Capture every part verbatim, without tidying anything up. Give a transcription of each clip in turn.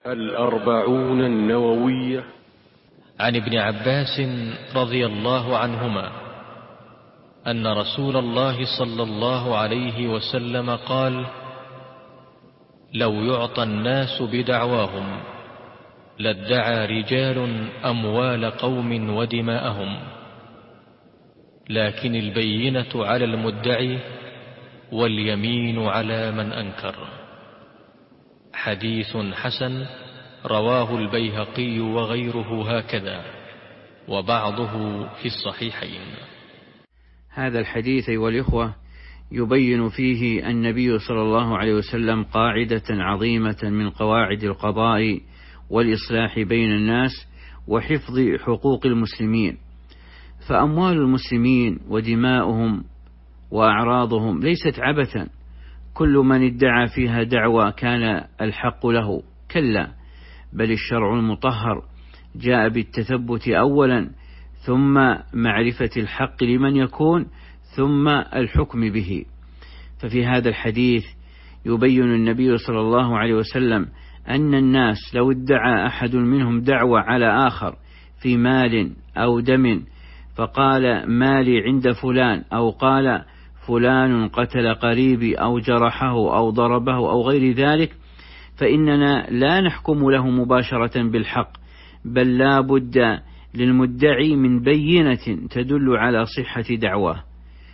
الأربعون النووية. عن ابن عباس رضي الله عنهما أن رسول الله صلى الله عليه وسلم قال: لو يعطى الناس بدعواهم لادعى رجال أموال قوم ودماءهم، لكن البينة على المدعي واليمين على من أنكر. حديث حسن رواه البيهقي وغيره هكذا، وبعضه في الصحيحين. هذا الحديث أيها الإخوة يبين فيه النبي صلى الله عليه وسلم قاعدة عظيمة من قواعد القضاء والإصلاح بين الناس وحفظ حقوق المسلمين. فأموال المسلمين ودماؤهم وأعراضهم ليست عبثا، كل من ادعى فيها دعوى كان الحق له، كلا، بل الشرع المطهر جاء بالتثبت أولا، ثم معرفة الحق لمن يكون، ثم الحكم به. ففي هذا الحديث يبين النبي صلى الله عليه وسلم أن الناس لو ادعى أحد منهم دعوى على آخر في مال أو دم، فقال مالي عند فلان، أو قال فلان قتل قريبي أو جرحه أو ضربه أو غير ذلك، فإننا لا نحكم له مباشرة بالحق، بل لا بد للمدعي من بينة تدل على صحة دعواه.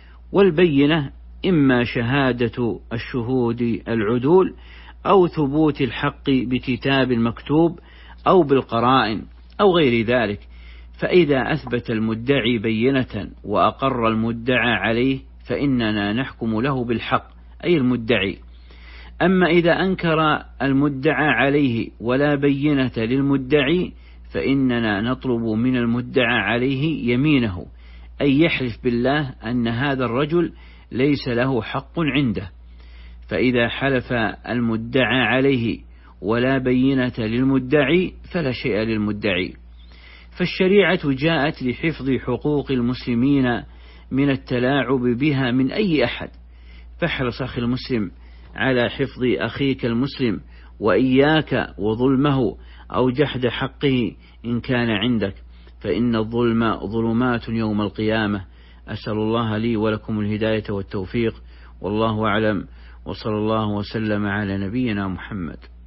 والبينة إما شهادة الشهود العدول، أو ثبوت الحق بكتاب مكتوب، أو بالقرائن، أو غير ذلك. فإذا أثبت المدعي بينة وأقر المدعى عليه فإننا نحكم له بالحق، أي المدعي. أما إذا أنكر المدعى عليه ولا بينة للمدعي فإننا نطلب من المدعى عليه يمينه، أي يحلف بالله أن هذا الرجل ليس له حق عنده. فإذا حلف المدعى عليه ولا بينة للمدعي فلا شيء للمدعي. فالشريعة جاءت لحفظ حقوق المسلمين من التلاعب بها من أي أحد. فاحرص أخي المسلم على حفظ أخيك المسلم، وإياك وظلمه أو جحد حقه إن كان عندك، فإن الظلم ظلمات يوم القيامة. أسأل الله لي ولكم الهداية والتوفيق، والله أعلم، وصلى الله وسلم على نبينا محمد.